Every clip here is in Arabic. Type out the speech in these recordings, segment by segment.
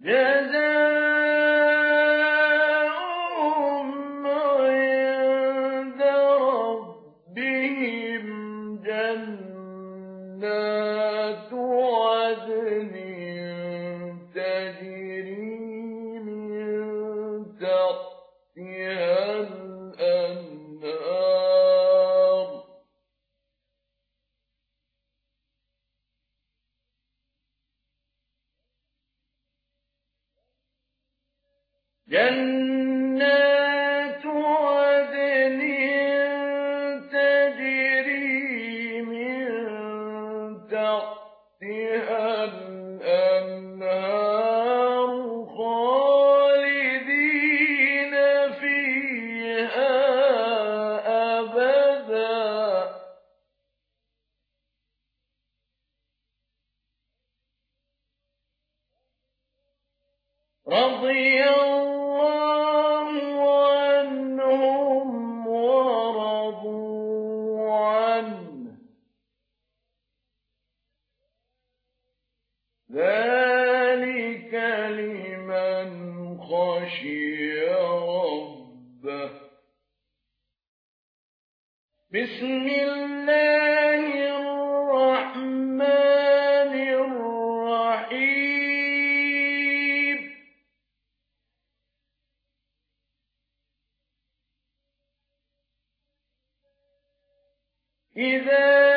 جزاؤهم عند ربهم جنات عدن تجري من تحتها الأنهار جنات عدن تجري من تحتها الأنهار خالدين فيها أبدا رضي الله عنهم ورضوا عنه ذلك لمن خشي ربه بسم الله الرحمن الرحيم إذا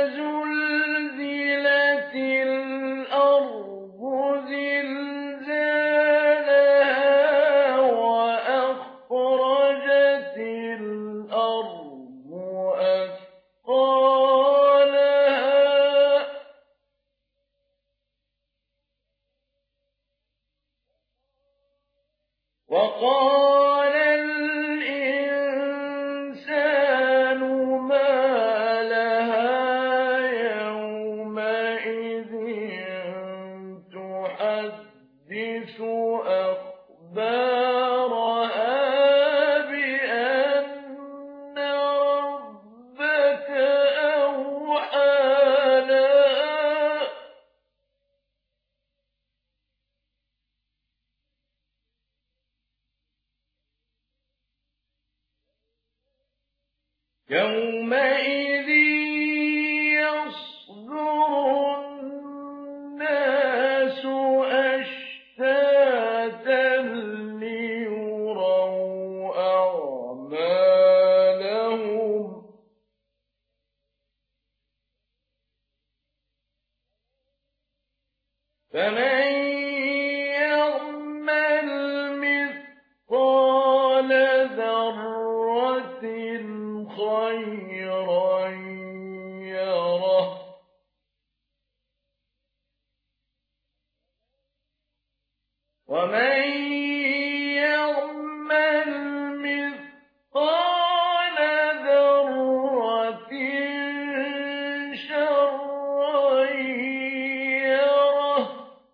زلزلت الأرض زلزالها وأخرجت الأرض أثقالها وقال الإنسان ما لها يومئذ تحدث أخبارها بأن ربك أوحى لها يومئذ يصدر الناس أشتاتا ليروا أعمالهم فمن يعمل مثقال ذرة خيرا يره ومن يعمل مثقال ذرة شرا يره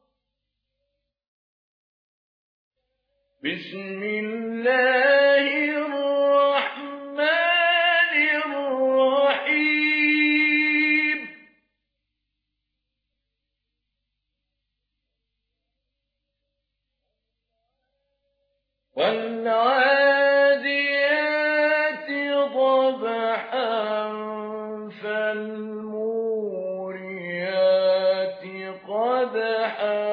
بسم الله الرحمن الرحيم والعاديات ضبحا فالموريات قدحا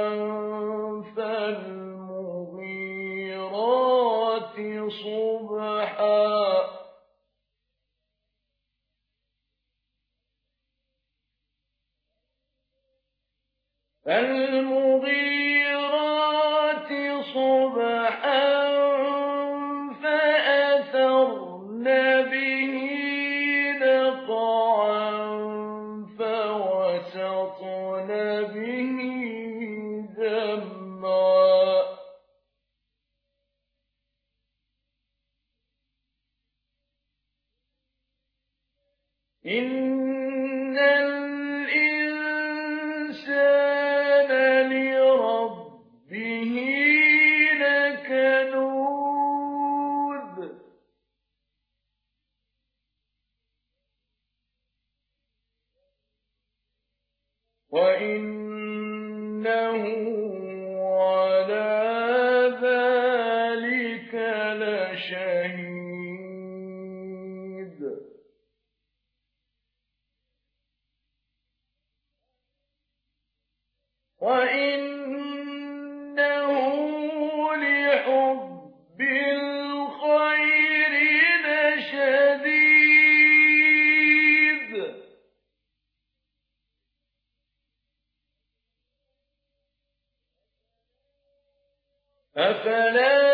فالمغيرات صبحا فالمغيرات صبحا فأثرن به نقعا فوسطن به جمعا إن الإنسان لربه لكنود وإنه على وَإِنَّهُ لِحُبِّ الْخَيْرِ لَشَدِيدٌ. أَفَلَا